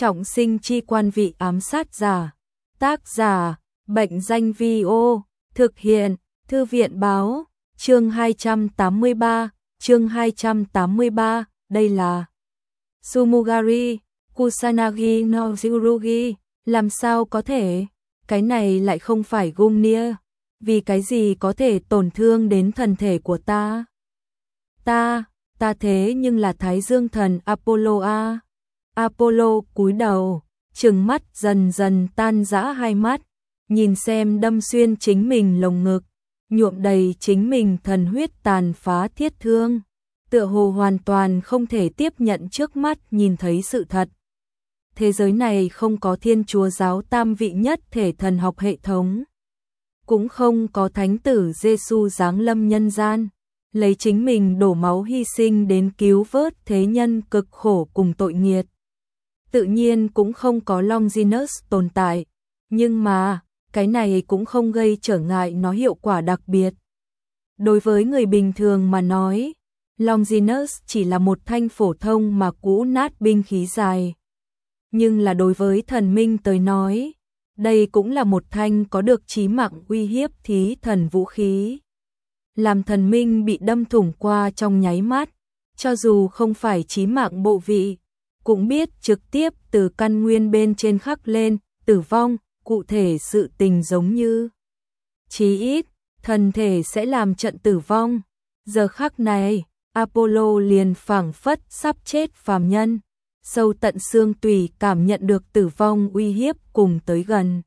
Trọng sinh chi quan vị ám sát giả. Tác giả, Bệnh danh Vi-ô, thực hiện, Thư viện báo, chương 283, đây là Sumugari, Kusanagi no Tsurugi, làm sao có thể, cái này lại không phải Gungnir, vì cái gì có thể tổn thương đến thần thể của ta? Ta thế nhưng là Thái Dương thần Apollo a. Apollo cúi đầu, trừng mắt dần dần tan rã hai mắt, nhìn xem đâm xuyên chính mình lồng ngực, nhuộm đầy chính mình thần huyết tàn phá thiết thương, tựa hồ hoàn toàn không thể tiếp nhận trước mắt nhìn thấy sự thật. Thế giới này không có Thiên Chúa giáo tam vị nhất thể thần học hệ thống, cũng không có Thánh tử Giêsu giáng lâm nhân gian, lấy chính mình đổ máu hy sinh đến cứu vớt thế nhân cực khổ cùng tội nghiệt. Tự nhiên cũng không có Longinus tồn tại, nhưng mà, cái này cũng không gây trở ngại nó hiệu quả đặc biệt. Đối với người bình thường mà nói, Longinus chỉ là một thanh phổ thông mà cũ nát binh khí dài. Nhưng là đối với thần minh tới nói, đây cũng là một thanh có được chí mạng uy hiếp thí thần vũ khí. Làm thần minh bị đâm thủng qua trong nháy mắt, cho dù không phải chí mạng bộ vị, cũng biết trực tiếp từ căn nguyên bên trên khắc lên, tử vong, cụ thể sự tình giống như. Chí ít, thần thể sẽ làm trận tử vong. Giờ khắc này, Apollo liền phảng phất sắp chết phàm nhân, sâu tận xương tủy cảm nhận được tử vong uy hiếp cùng tới gần.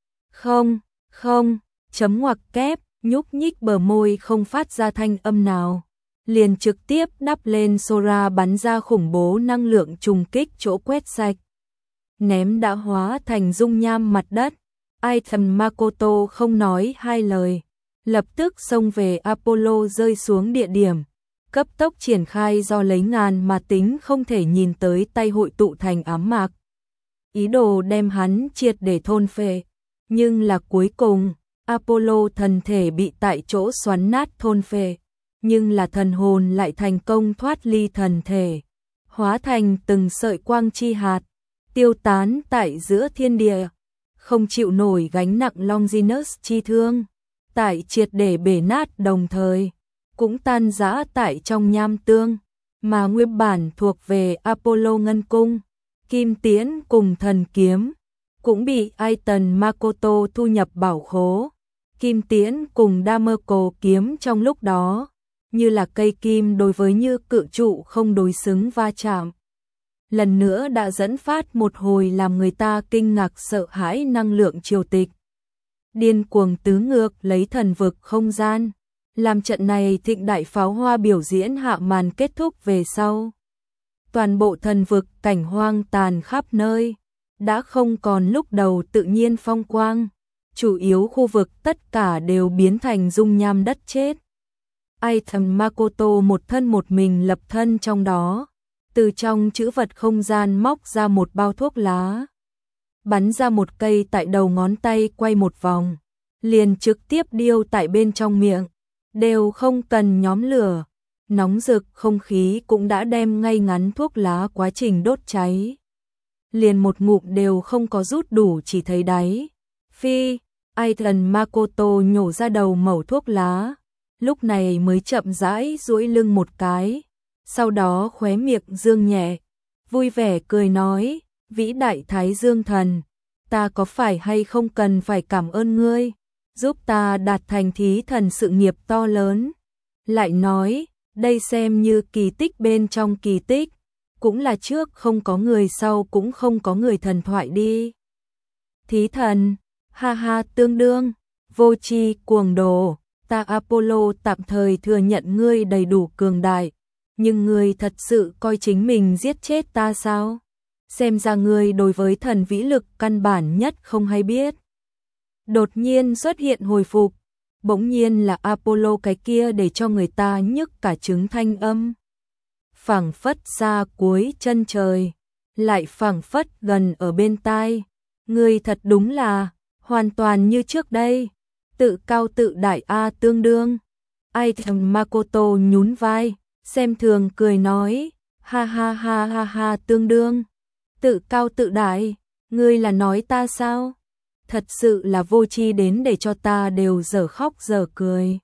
Không, chấm ngoặc kép, nhúc nhích bờ môi không phát ra thanh âm nào. Liền trực tiếp đắp lên Sora bắn ra khủng bố năng lượng trùng kích chỗ quét sạch. Ném đã hóa thành dung nham mặt đất. Item Makoto không nói hai lời, lập tức xông về Apollo rơi xuống địa điểm, cấp tốc triển khai do lấy ngàn mà tính không thể nhìn tới tay hội tụ thành ám mạc. Ý đồ đem hắn triệt để thôn phệ, nhưng là cuối cùng, Apollo thần thể bị tại chỗ xoắn nát thôn phệ, nhưng là thần hồn lại thành công thoát ly thần thể, hóa thành từng sợi quang chi hạt, tiêu tán tại giữa thiên địa, không chịu nổi gánh nặng Longinus chi thương, tại triệt để bể nát đồng thời, cũng tan rã tại trong nham tương, mà nguyên bản thuộc về Apollo ngân cung, kim tiễn cùng thần kiếm, cũng bị Aiton Makoto thu nhập bảo khố. Kim tiễn cùng Damerco kiếm trong lúc đó, như là cây kim đối với như cự trụ không đối xứng va chạm. Lần nữa đã dẫn phát một hồi làm người ta kinh ngạc sợ hãi năng lượng triều tịch. Điên cuồng tứ ngược lấy thần vực không gian, làm trận này thịnh đại pháo hoa biểu diễn hạ màn kết thúc về sau. Toàn bộ thần vực cảnh hoang tàn khắp nơi, đã không còn lúc đầu tự nhiên phong quang. Chủ yếu khu vực tất cả đều biến thành dung nham đất chết. Item Makoto một thân một mình lập thân trong đó, từ trong trữ vật không gian móc ra một bao thuốc lá, bắn ra một cây tại đầu ngón tay quay một vòng, liền trực tiếp điêu tại bên trong miệng, đều không cần nhóm lửa, nóng rực không khí cũng đã đem ngay ngắn thuốc lá quá trình đốt cháy. Liền một ngụm đều không có rút đủ chỉ thấy đáy. Phi, Aiton Makoto nhổ ra đầu mẩu thuốc lá, lúc này mới chậm rãi duỗi lưng một cái, sau đó khóe miệng dương nhẹ, vui vẻ cười nói, vĩ đại Thái Dương thần, ta có phải hay không cần phải cảm ơn ngươi, giúp ta đạt thành thí thần sự nghiệp to lớn. Lại nói, đây xem như kỳ tích bên trong kỳ tích, cũng là trước không có người sau cũng không có người thần thoại đi. Thí thần, ha ha tương đương, vô tri cuồng đồ, ta Apollo tạm thời thừa nhận ngươi đầy đủ cường đại, nhưng ngươi thật sự coi chính mình giết chết ta sao? Xem ra ngươi đối với thần vĩ lực căn bản nhất không hay biết. Đột nhiên xuất hiện hồi phục, bỗng nhiên là Apollo cái kia để cho người ta nhức cả trứng thanh âm. Phảng phất xa cuối chân trời, lại phảng phất gần ở bên tai, ngươi thật đúng là hoàn toàn như trước đây, tự cao tự đại a tương đương. Item Makoto nhún vai, xem thường cười nói, ha ha ha ha ha tương đương. Tự cao tự đại, ngươi là nói ta sao? Thật sự là vô tri đến để cho ta đều dở khóc dở cười.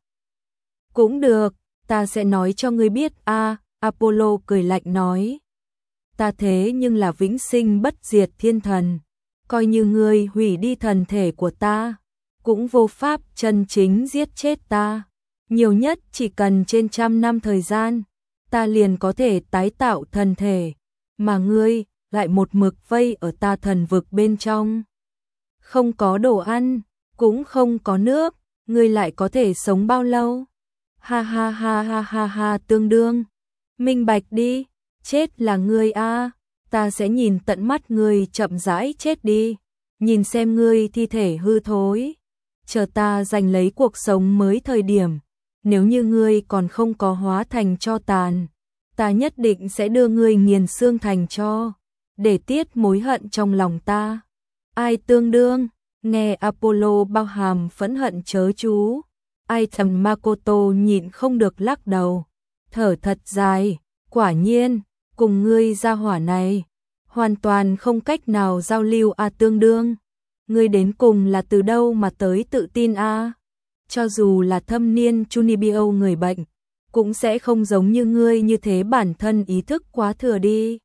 Cũng được, ta sẽ nói cho ngươi biết a. Apollo cười lạnh nói. Ta thế nhưng là vĩnh sinh bất diệt thiên thần, coi như ngươi hủy đi thần thể của ta, cũng vô pháp chân chính giết chết ta. Nhiều nhất chỉ cần trên 100 năm thời gian, ta liền có thể tái tạo thần thể, mà ngươi lại một mực vây ở ta thần vực bên trong. Không có đồ ăn, cũng không có nước, ngươi lại có thể sống bao lâu? Ha ha ha ha ha ha, tương đương. Minh bạch đi, chết là ngươi a, ta sẽ nhìn tận mắt ngươi chậm rãi chết đi, nhìn xem ngươi thi thể hư thối. Chờ ta giành lấy cuộc sống mới thời điểm, nếu như ngươi còn không có hóa thành tro tàn, ta nhất định sẽ đưa ngươi nghiền xương thành tro, để tiết mối hận trong lòng ta. Ai tương đương? Nghe Apollo bao hàm phẫn hận chớ chú, ai thầm Makoto nhịn không được lắc đầu, thở thật dài, quả nhiên, cùng ngươi gia hỏa này, hoàn toàn không cách nào giao lưu a. Tương đương, ngươi đến cùng là từ đâu mà tới tự tin a? Cho dù là thâm niên Chunibyo người bệnh, cũng sẽ không giống như ngươi như thế, bản thân ý thức quá thừa đi.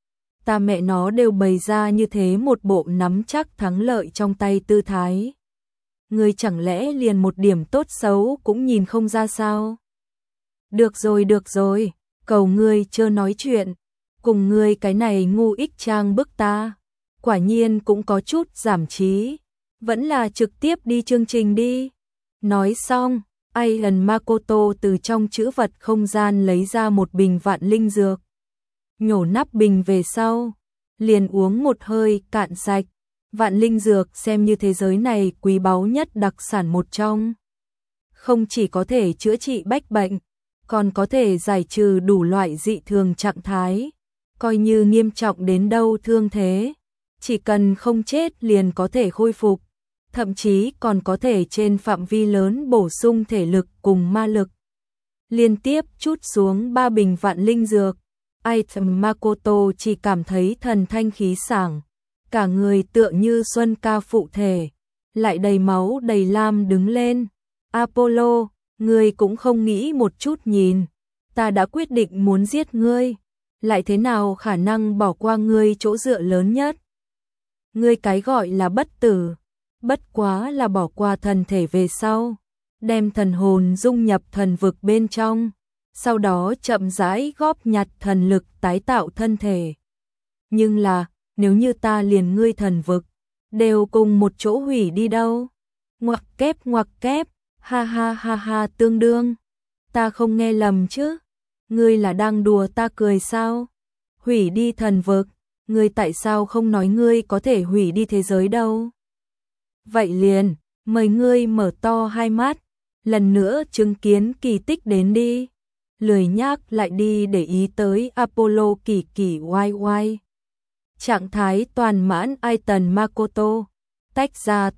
Ta mẹ nó đều bày ra như thế một bộ nắm chắc thắng lợi trong tay tư thái. Ngươi chẳng lẽ liền một điểm tốt xấu cũng nhìn không ra sao? Được rồi, cầu ngươi chớ nói chuyện, cùng ngươi cái này ngu ích trang bức ta, quả nhiên cũng có chút giảm trí, vẫn là trực tiếp đi chương trình đi. Nói xong, Aidan Makoto từ trong trữ vật không gian lấy ra một bình vạn linh dược. Nhổ nắp bình về sau, liền uống một hơi cạn sạch. Vạn linh dược xem như thế giới này quý báu nhất đặc sản một trong. Không chỉ có thể chữa trị bách bệnh, còn có thể giải trừ đủ loại dị thường trạng thái, coi như nghiêm trọng đến đâu thương thế, chỉ cần không chết liền có thể khôi phục, thậm chí còn có thể trên phạm vi lớn bổ sung thể lực cùng ma lực. Liên tiếp trút xuống 3 bình vạn linh dược, Item Makoto chỉ cảm thấy thần thanh khí sảng, cả người tựa như xuân ca phụ thể, lại đầy máu đầy lam đứng lên. Apollo, ngươi cũng không nghĩ một chút nhìn, ta đã quyết định muốn giết ngươi, lại thế nào khả năng bỏ qua ngươi chỗ dựa lớn nhất? Ngươi cái gọi là bất tử, bất quá là bỏ qua thần thể về sau, đem thần hồn dung nhập thần vực bên trong, sau đó chậm rãi góp nhặt thần lực tái tạo thân thể. Nhưng là, nếu như ta liền ngươi thần vực, đều cùng một chỗ hủy đi đâu? Ngoặc kép, ha ha ha ha, tương đương. Ta không nghe lầm chứ? Ngươi là đang đùa ta cười sao? Hủy đi thần vực, ngươi tại sao không nói ngươi có thể hủy đi thế giới đâu? Vậy liền, mời ngươi mở to hai mắt, lần nữa chứng kiến kỳ tích đến đi. Lười nhác lại đi để ý tới Apollo kỳ kỳ oai oai. Trạng thái toàn mãn Aidan Makoto, tách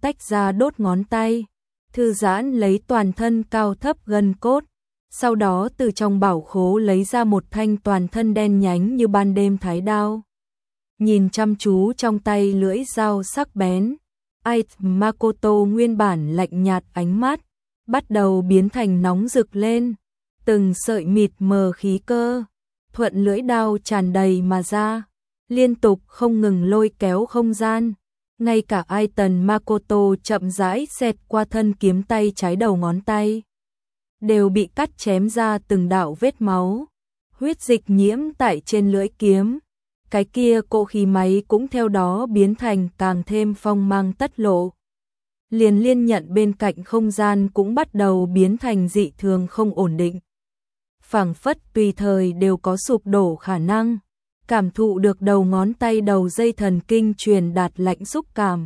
ra đốt ngón tay, thư giãn lấy toàn thân cao thấp gân cốt, sau đó từ trong bảo khố lấy ra một thanh toàn thân đen nhánh như ban đêm thái đao. Nhìn chăm chú trong tay lưỡi dao sắc bén, Aidan Makoto nguyên bản lạnh nhạt ánh mắt, bắt đầu biến thành nóng rực lên, từng sợi mịt mờ khí cơ, thuận lưỡi đao tràn đầy mà ra, liên tục không ngừng lôi kéo không gian. Ngay cả Aidan Makoto chậm rãi xẹt qua thân kiếm tay trái đầu ngón tay, đều bị cắt chém ra từng đạo vết máu, huyết dịch nhiễm tại trên lưỡi kiếm. Cái kia cỗ khí máy cũng theo đó biến thành càng thêm phong mang tất lộ. Liền liên nhận bên cạnh không gian cũng bắt đầu biến thành dị thường không ổn định. Phảng phất tùy thời đều có sụp đổ khả năng, cảm thụ được đầu ngón tay đầu dây thần kinh truyền đạt lạnh xúc cảm.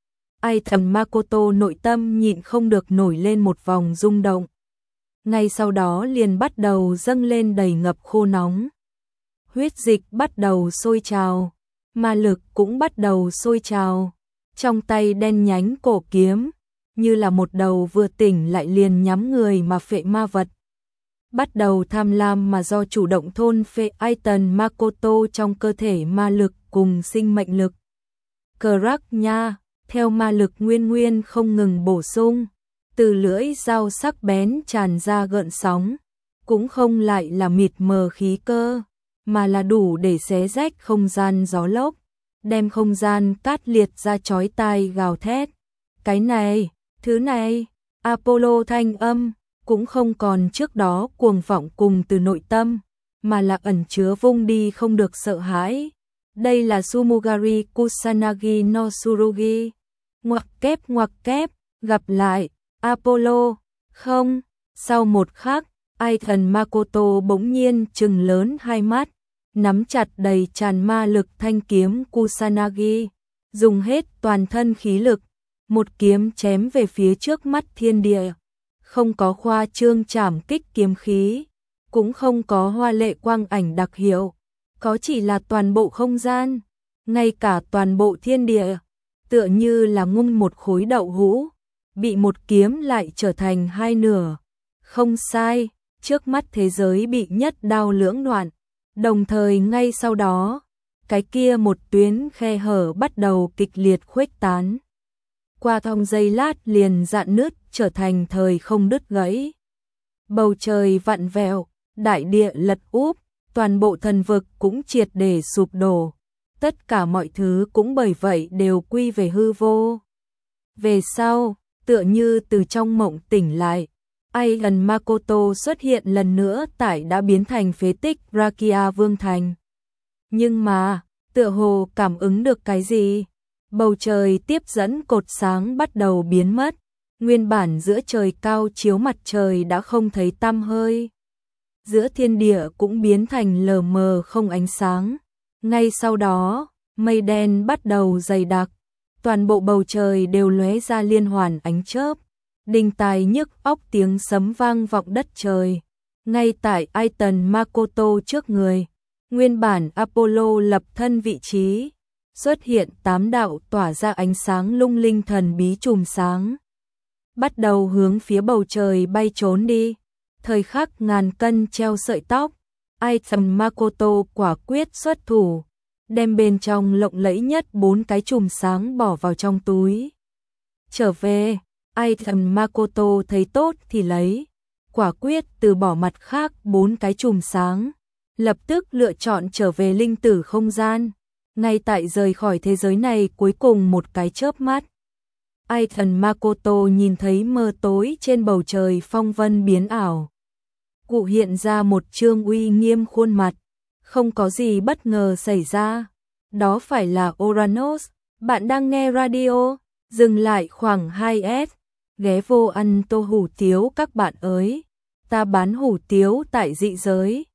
Aidan Makoto nội tâm nhịn không được nổi lên một vòng rung động. Ngay sau đó liền bắt đầu dâng lên đầy ngập khô nóng. Huyết dịch bắt đầu sôi trào, ma lực cũng bắt đầu sôi trào. Trong tay đen nhánh cổ kiếm, như là một đầu vừa tỉnh lại liền nhắm người mà phệ ma vật. bắt đầu tham lam mà do chủ động thôn phệ Aiton Makoto trong cơ thể ma lực cùng sinh mệnh lực. Crack nha, theo ma lực nguyên nguyên không ngừng bổ sung, từ lưỡi dao sắc bén tràn ra gợn sóng, cũng không lại là mịt mờ khí cơ, mà là đủ để xé rách không gian gió lốc, đem không gian cát liệt ra chói tai gào thét. Cái này, thứ này, Apollo thanh âm, cũng không còn trước đó cuồng vọng cùng từ nội tâm, mà là ẩn chứa vung đi không được sợ hãi. Đây là Sumugari Kusanagi no Tsurugi. Ngoặc kép, gặp lại, Apollo, không, sau một khắc, Aiton Makoto bỗng nhiên trừng lớn hai mắt, nắm chặt đầy tràn ma lực thanh kiếm Kusanagi, dùng hết toàn thân khí lực, một kiếm chém về phía trước mắt thiên địa, không có khoa trương trảm kích kiếm khí, cũng không có hoa lệ quang ảnh đặc hiệu, có chỉ là toàn bộ không gian, ngay cả toàn bộ thiên địa, tựa như là ngung một khối đậu hũ, bị một kiếm lại trở thành hai nửa. Không sai, trước mắt thế giới bị nhất đao lưỡng đoạn, đồng thời ngay sau đó, cái kia một tuyến khe hở bắt đầu kịch liệt khuếch tán. Qua trong giây lát liền rạn nứt trở thành thời không đứt gãy. Bầu trời vặn vẹo, đại địa lật úp, toàn bộ thần vực cũng triệt để sụp đổ. Tất cả mọi thứ cũng bởi vậy đều quy về hư vô. Về sau, tựa như từ trong mộng tỉnh lại, Aiton Makoto xuất hiện lần nữa tại đã biến thành phế tích Rakia Vương Thành. Nhưng mà, tựa hồ cảm ứng được cái gì? Bầu trời tiếp dẫn cột sáng bắt đầu biến mất, nguyên bản giữa trời cao chiếu mặt trời đã không thấy tăm hơi. Giữa thiên địa cũng biến thành lờ mờ không ánh sáng. Ngay sau đó, mây đen bắt đầu dày đặc, toàn bộ bầu trời đều lóe ra liên hoàn ánh chớp, đinh tai nhức óc tiếng sấm vang vọng đất trời. Ngay tại Aiton Makoto trước người, nguyên bản Apollo lập thân vị trí, xuất hiện 8 đạo tỏa ra ánh sáng lung linh thần bí chùm sáng, bắt đầu hướng phía bầu trời bay trốn đi. Thời khắc ngàn cân treo sợi tóc, Aiton Makoto quả quyết xuất thủ, đem bên trong lộng lẫy nhất 4 cái chùm sáng bỏ vào trong túi. Trở về, Aiton Makoto thấy tốt thì lấy, quả quyết từ bỏ mặt khác 4 cái chùm sáng, lập tức lựa chọn trở về linh tử không gian. Ngay tại rời khỏi thế giới này cuối cùng một cái chớp mắt, Aiton Makoto nhìn thấy mờ tối trên bầu trời phong vân biến ảo. Cụ hiện ra một trương uy nghiêm khuôn mặt, không có gì bất ngờ xảy ra. Đó phải là Uranus, bạn đang nghe radio, dừng lại khoảng 2S, ghé vô ăn tô hủ tiếu các bạn ơi. Ta bán hủ tiếu tại dị giới.